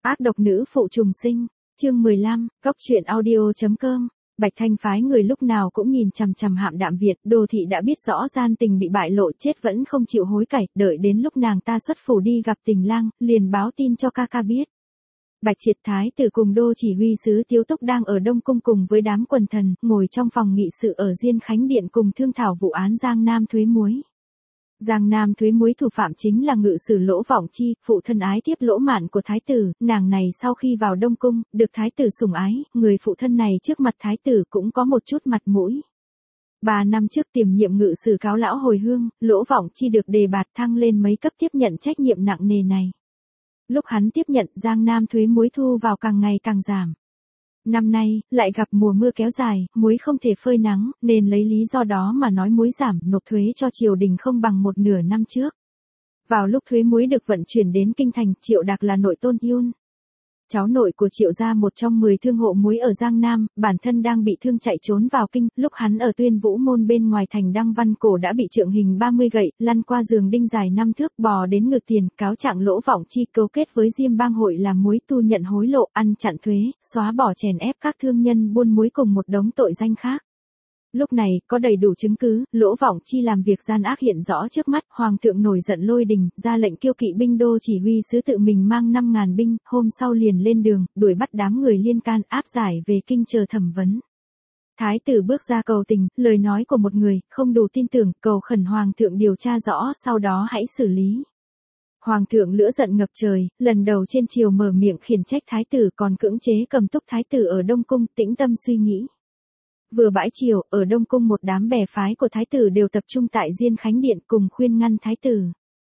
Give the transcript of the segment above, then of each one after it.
Ác độc nữ phụ trùng sinh, chương 15, Cóc truyện audio.com. Bạch Thanh phái người lúc nào cũng nhìn chằm chằm Hạm Đạm Việt, Đồ thị đã biết rõ gian tình bị bại lộ, chết vẫn không chịu hối cải, đợi đến lúc nàng ta xuất phủ đi gặp Tình Lang, liền báo tin cho ca ca biết. Bạch Triệt Thái tử cùng Đô chỉ huy sứ Tiếu Túc đang ở Đông Cung cùng với đám quần thần, ngồi trong phòng nghị sự ở Diên Khánh Điện cùng thương thảo vụ án Giang Nam thuế muối. Giang Nam thuế muối thủ phạm chính là ngự sử Lỗ Vọng Chi, phụ thân ái tiếp Lỗ Mạn của thái tử, nàng này sau khi vào Đông Cung, được thái tử sủng ái, người phụ thân này trước mặt thái tử cũng có một chút mặt mũi. 3 năm trước tiềm nhiệm ngự sử cáo lão hồi hương, Lỗ Vọng Chi được đề bạt thăng lên mấy cấp tiếp nhận trách nhiệm nặng nề này. Lúc hắn tiếp nhận, Giang Nam thuế muối thu vào càng ngày càng giảm. Năm nay, lại gặp mùa mưa kéo dài, muối không thể phơi nắng, nên lấy lý do đó mà nói muối giảm, nộp thuế cho triều đình không bằng một nửa năm trước. Vào lúc thuế muối được vận chuyển đến kinh thành, Triệu Đạc là nội tôn Yun, cháu nội của Triệu gia, một trong 10 thương hộ muối ở Giang Nam, bản thân đang bị thương chạy trốn vào kinh, lúc hắn ở Tuyên Vũ môn bên ngoài thành Đăng Văn Cổ đã bị trượng hình 30 gậy, lăn qua giường đinh dài 5 thước, bò đến ngược tiền, cáo trạng Lỗ Vọng Chi cấu kết với Diêm Bang hội làm muối tu nhận hối lộ, ăn chặn thuế, xóa bỏ chèn ép các thương nhân buôn muối cùng một đống tội danh khác. Lúc này, có đầy đủ chứng cứ, Lỗ Vọng Chi làm việc gian ác hiện rõ trước mắt, hoàng thượng nổi giận lôi đình, ra lệnh kêu kỵ binh Đô chỉ huy sứ tự mình mang 5.000 binh, hôm sau liền lên đường, đuổi bắt đám người liên can, áp giải về kinh chờ thẩm vấn. Thái tử bước ra cầu tình, lời nói của một người, không đủ tin tưởng, cầu khẩn hoàng thượng điều tra rõ, sau đó hãy xử lý. Hoàng thượng lửa giận ngập trời, lần đầu trên triều mở miệng khiển trách thái tử, còn cưỡng chế cầm túc thái tử ở Đông Cung, tĩnh tâm suy nghĩ. Vừa bãi chiều, ở Đông Cung một đám bè phái của thái tử đều tập trung tại Diên Khánh Điện cùng khuyên ngăn thái tử.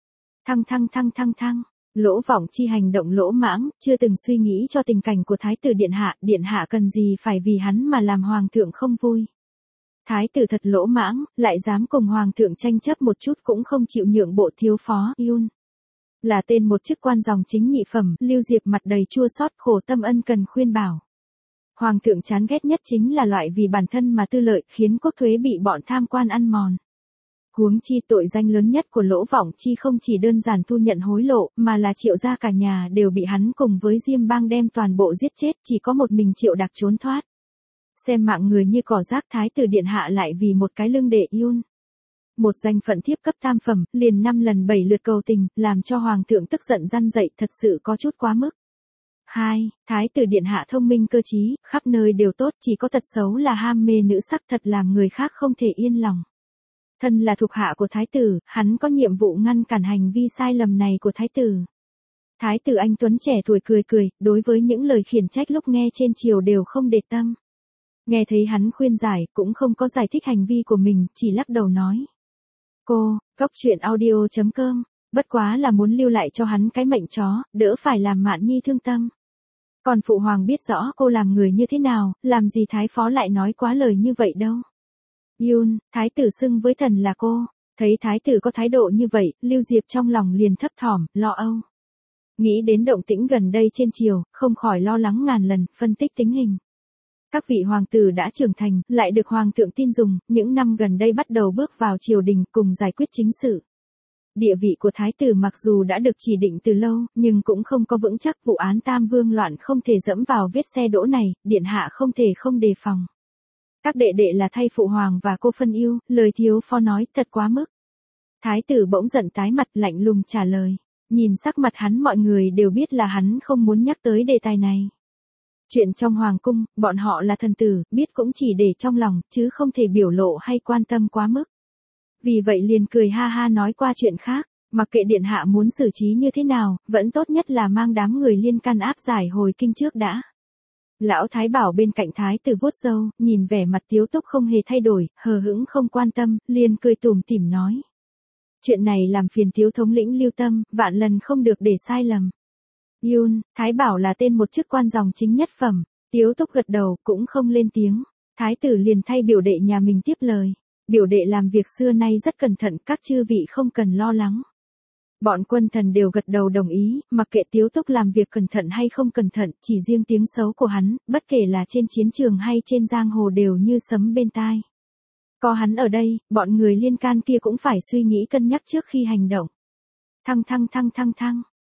Thăng. Lỗ Vọng Chi hành động lỗ mãng, chưa từng suy nghĩ cho tình cảnh của thái tử điện hạ cần gì phải vì hắn mà làm hoàng thượng không vui. Thái tử thật lỗ mãng, lại dám cùng hoàng thượng tranh chấp một chút cũng không chịu nhượng bộ thiếu phó Yun. Là tên một chức quan dòng chính nhị phẩm, Lưu Diệp mặt đầy chua xót khổ tâm ân cần khuyên bảo. Hoàng thượng chán ghét nhất chính là loại vì bản thân mà tư lợi, khiến quốc thuế bị bọn tham quan ăn mòn. Huống chi tội danh lớn nhất của Lỗ Vọng Chi không chỉ đơn giản thu nhận hối lộ, mà là Triệu gia cả nhà đều bị hắn cùng với Diêm Bang đem toàn bộ giết chết, chỉ có một mình Triệu Đạc trốn thoát. Xem mạng người như cỏ rác, thái tử điện hạ lại vì một cái lưng đệ Yun, một danh phận thiếp cấp tam phẩm, liền 5 lần 7 lượt cầu tình, làm cho hoàng thượng tức giận răn dậy, thật sự có chút quá mức. 2. Thái tử điện hạ thông minh cơ trí, khắp nơi đều tốt, chỉ có tật xấu là ham mê nữ sắc, thật làm người khác không thể yên lòng. Thân là thuộc hạ của thái tử, hắn có nhiệm vụ ngăn cản hành vi sai lầm này của thái tử. Thái tử anh tuấn trẻ tuổi cười, đối với những lời khiển trách lúc nghe trên triều đều không để tâm. Nghe thấy hắn khuyên giải, cũng không có giải thích hành vi của mình, chỉ lắc đầu nói. Cô, Cóc truyện audio.com, bất quá là muốn lưu lại cho hắn cái mệnh chó, đỡ phải làm Mạn Nhi thương tâm. Còn phụ hoàng biết rõ cô làm người như thế nào, làm gì thái phó lại nói quá lời như vậy đâu. Yun, thái tử xưng với thần là cô. Thấy thái tử có thái độ như vậy, Lưu Diệp trong lòng liền thấp thỏm, lo âu. Nghĩ đến động tĩnh gần đây trên triều, không khỏi lo lắng ngàn lần, phân tích tình hình. Các vị hoàng tử đã trưởng thành, lại được hoàng thượng tin dùng, những năm gần đây bắt đầu bước vào triều đình cùng giải quyết chính sự. Địa vị của thái tử mặc dù đã được chỉ định từ lâu, nhưng cũng không có vững chắc, vụ án Tam Vương loạn không thể dẫm vào vết xe đỗ này, điện hạ không thể không đề phòng. Các đệ đệ là thay phụ hoàng và cô phân ưu, lời thiếu phó nói thật quá mức. Thái tử bỗng giận tái mặt, lạnh lùng trả lời. Nhìn sắc mặt hắn mọi người đều biết là hắn không muốn nhắc tới đề tài này. Chuyện trong hoàng cung, bọn họ là thần tử, biết cũng chỉ để trong lòng, chứ không thể biểu lộ hay quan tâm quá mức. Vì vậy liền cười ha ha nói qua chuyện khác, mặc kệ điện hạ muốn xử trí như thế nào, vẫn tốt nhất là mang đám người liên can áp giải hồi kinh trước đã. Lão Thái Bảo bên cạnh thái tử vuốt râu, nhìn vẻ mặt Tiếu Túc không hề thay đổi, hờ hững không quan tâm, liền cười tủm tỉm nói. Chuyện này làm phiền Tiếu thống lĩnh lưu tâm, vạn lần không được để sai lầm. Yun, Thái Bảo là tên một chức quan dòng chính nhất phẩm, Tiếu Túc gật đầu, cũng không lên tiếng. Thái tử liền thay biểu đệ nhà mình tiếp lời. Biểu đệ làm việc xưa nay rất cẩn thận, các chư vị không cần lo lắng. Bọn quân thần đều gật đầu đồng ý, mặc kệ Tiếu Túc làm việc cẩn thận hay không cẩn thận, chỉ riêng tiếng xấu của hắn, bất kể là trên chiến trường hay trên giang hồ đều như sấm bên tai. Có hắn ở đây, bọn người liên can kia cũng phải suy nghĩ cân nhắc trước khi hành động. Thăng.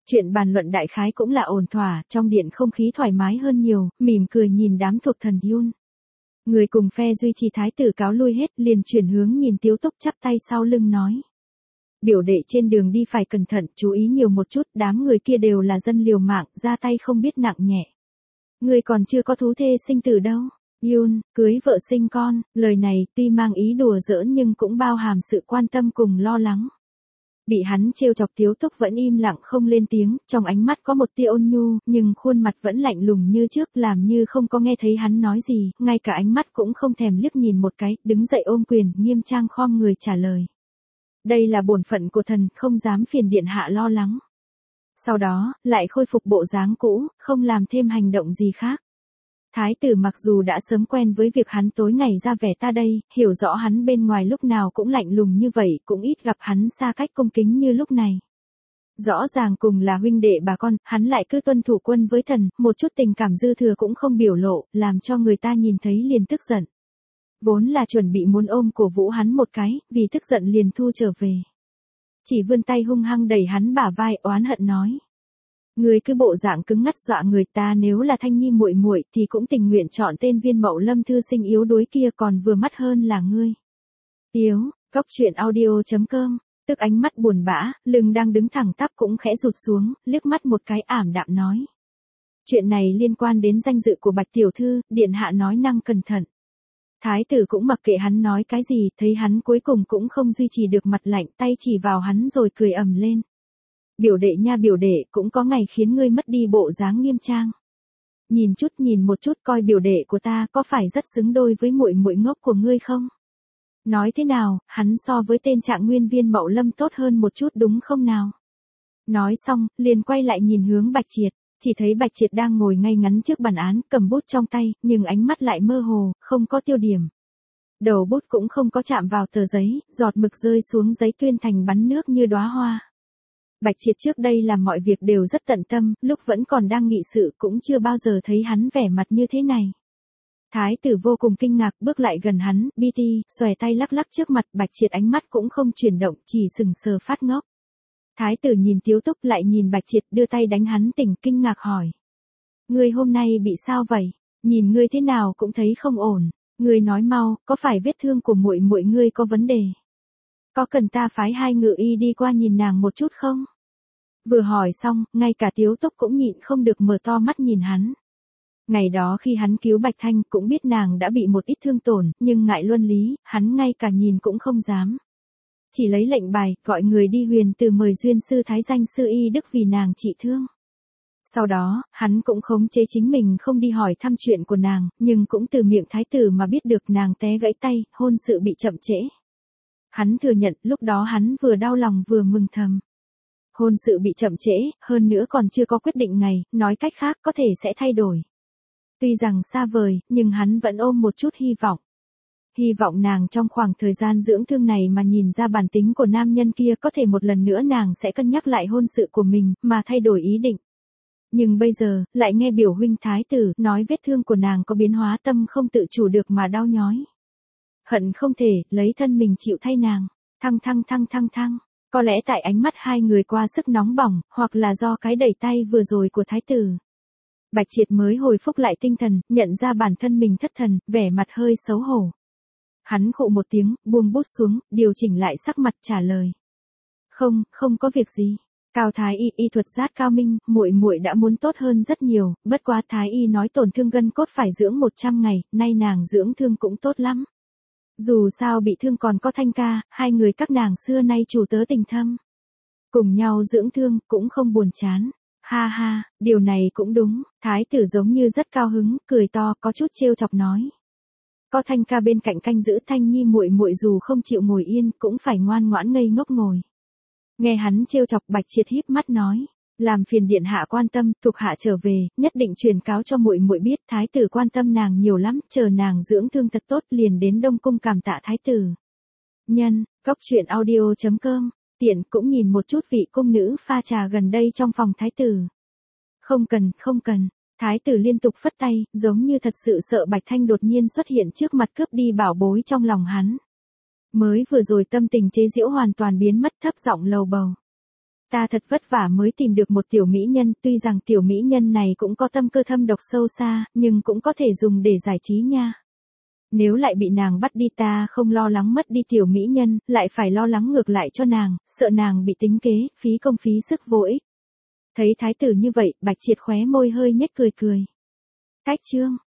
Chuyện bàn luận đại khái cũng là ổn thỏa, trong điện không khí thoải mái hơn nhiều, mỉm cười nhìn đám thuộc thần Yun. Người cùng phe duy trì thái tử cáo lui hết, liền chuyển hướng nhìn Tiếu Túc chắp tay sau lưng nói. Biểu đệ trên đường đi phải cẩn thận, chú ý nhiều một chút, đám người kia đều là dân liều mạng, ra tay không biết nặng nhẹ. Người còn chưa có thú thê sinh tử đâu. Yun, cưới vợ sinh con, lời này tuy mang ý đùa giỡn nhưng cũng bao hàm sự quan tâm cùng lo lắng. Bị hắn trêu chọc Tiếu Túc vẫn im lặng không lên tiếng, trong ánh mắt có một tia ôn nhu, nhưng khuôn mặt vẫn lạnh lùng như trước, làm như không có nghe thấy hắn nói gì, ngay cả ánh mắt cũng không thèm liếc nhìn một cái, đứng dậy ôm quyền, nghiêm trang khom người trả lời. Đây là bổn phận của thần, không dám phiền điện hạ lo lắng. Sau đó, lại khôi phục bộ dáng cũ, không làm thêm hành động gì khác. Thái tử mặc dù đã sớm quen với việc hắn tối ngày ra vẻ ta đây, hiểu rõ hắn bên ngoài lúc nào cũng lạnh lùng như vậy, cũng ít gặp hắn xa cách cung kính như lúc này. Rõ ràng cùng là huynh đệ bà con, hắn lại cứ tuân thủ quân với thần, một chút tình cảm dư thừa cũng không biểu lộ, làm cho người ta nhìn thấy liền tức giận. Vốn là chuẩn bị muốn ôm cổ vũ hắn một cái, vì tức giận liền thu trở về. Chỉ vươn tay hung hăng đẩy hắn bả vai, oán hận nói. Người cứ bộ dạng cứng ngắt dọa người ta, nếu là Thanh Nhi muội muội thì cũng tình nguyện chọn tên Viên Mậu Lâm thư sinh yếu đuối kia, còn vừa mắt hơn là ngươi. Tiếu, Cóc Truyện Audio.com, tức ánh mắt buồn bã, lưng đang đứng thẳng tắp cũng khẽ rụt xuống, liếc mắt một cái ảm đạm nói. Chuyện này liên quan đến danh dự của Bạch tiểu thư, điện hạ nói năng cẩn thận. Thái tử cũng mặc kệ hắn nói cái gì, thấy hắn cuối cùng cũng không duy trì được mặt lạnh, tay chỉ vào hắn rồi cười ầm lên. Biểu đệ nha biểu đệ, cũng có ngày khiến ngươi mất đi bộ dáng nghiêm trang. Nhìn một chút coi biểu đệ của ta có phải rất xứng đôi với muội muội ngốc của ngươi không? Nói thế nào, hắn so với tên Trạng Nguyên Viên Mậu Lâm tốt hơn một chút đúng không nào? Nói xong, liền quay lại nhìn hướng Bạch Triệt, chỉ thấy Bạch Triệt đang ngồi ngay ngắn trước bàn án, cầm bút trong tay, nhưng ánh mắt lại mơ hồ, không có tiêu điểm. Đầu bút cũng không có chạm vào tờ giấy, giọt mực rơi xuống giấy tuyên thành bắn nước như đóa hoa. Bạch Triệt trước đây làm mọi việc đều rất tận tâm, lúc vẫn còn đang nghị sự cũng chưa bao giờ thấy hắn vẻ mặt như thế này. Thái tử vô cùng kinh ngạc bước lại gần hắn, BT, xòe tay lắc lắc trước mặt, Bạch Triệt ánh mắt cũng không chuyển động, chỉ sừng sờ phát ngốc. Thái tử nhìn Tiếu Túc lại nhìn Bạch Triệt đưa tay đánh hắn tỉnh, kinh ngạc hỏi. Ngươi hôm nay bị sao vậy? Nhìn ngươi thế nào cũng thấy không ổn. Ngươi nói mau, có phải vết thương của muội muội ngươi có vấn đề? Có cần ta phái 2 ngự y đi qua nhìn nàng một chút không? Vừa hỏi xong, ngay cả Tiếu Túc cũng nhịn không được mở to mắt nhìn hắn. Ngày đó khi hắn cứu Bạch Thanh cũng biết nàng đã bị một ít thương tổn, nhưng ngại luân lý, hắn ngay cả nhìn cũng không dám. Chỉ lấy lệnh bài, gọi người đi Huyền Từ mời duyên sư thái danh sư y đức vì nàng trị thương. Sau đó, hắn cũng khống chế chính mình không đi hỏi thăm chuyện của nàng, nhưng cũng từ miệng thái tử mà biết được nàng té gãy tay, hôn sự bị chậm trễ. Hắn thừa nhận, lúc đó hắn vừa đau lòng vừa mừng thầm. Hôn sự bị chậm trễ, hơn nữa còn chưa có quyết định ngày, nói cách khác có thể sẽ thay đổi. Tuy rằng xa vời, nhưng hắn vẫn ôm một chút hy vọng. Hy vọng nàng trong khoảng thời gian dưỡng thương này mà nhìn ra bản tính của nam nhân kia, có thể một lần nữa nàng sẽ cân nhắc lại hôn sự của mình, mà thay đổi ý định. Nhưng bây giờ, lại nghe biểu huynh thái tử nói vết thương của nàng có biến hóa, tâm không tự chủ được mà đau nhói. Hận không thể, lấy thân mình chịu thay nàng. Thăng. Có lẽ tại ánh mắt hai người qua sức nóng bỏng, hoặc là do cái đẩy tay vừa rồi của thái tử. Bạch Triệt mới hồi phục lại tinh thần, nhận ra bản thân mình thất thần, vẻ mặt hơi xấu hổ. Hắn khụ một tiếng, buông bút xuống, điều chỉnh lại sắc mặt trả lời. Không có việc gì. Cao Thái y thuật rất cao minh, muội đã muốn tốt hơn rất nhiều, bất quá Thái y nói tổn thương gân cốt phải dưỡng 100 ngày, nay nàng dưỡng thương cũng tốt lắm. Dù sao bị thương còn có Thanh ca, hai người các nàng xưa nay chủ tớ tình thâm. Cùng nhau dưỡng thương, cũng không buồn chán. Ha, điều này cũng đúng, thái tử giống như rất cao hứng, cười to, có chút trêu chọc nói. Có Thanh ca bên cạnh canh giữ Thanh Nhi muội dù không chịu ngồi yên, cũng phải ngoan ngoãn ngây ngốc ngồi. Nghe hắn trêu chọc, Bạch Triệt híp mắt nói. Làm phiền điện hạ quan tâm, thuộc hạ trở về, nhất định truyền cáo cho muội biết, thái tử quan tâm nàng nhiều lắm, chờ nàng dưỡng thương thật tốt liền đến Đông cung cảm tạ thái tử. Nhân, Cóc Truyện Audio.com, tiện cũng nhìn một chút vị cung nữ pha trà gần đây trong phòng thái tử. Không cần, thái tử liên tục phất tay, giống như thật sự sợ Bạch Thanh đột nhiên xuất hiện trước mặt cướp đi bảo bối trong lòng hắn. Mới vừa rồi tâm tình chế giễu hoàn toàn biến mất, thấp giọng lầu bầu. Ta thật vất vả mới tìm được một tiểu mỹ nhân, tuy rằng tiểu mỹ nhân này cũng có tâm cơ thâm độc sâu xa, nhưng cũng có thể dùng để giải trí nha. Nếu lại bị nàng bắt đi ta không lo lắng mất đi tiểu mỹ nhân, lại phải lo lắng ngược lại cho nàng, sợ nàng bị tính kế, phí công phí sức vô ích. Thấy thái tử như vậy, Bạch Triệt khóe môi hơi nhếch cười cười. Cách chương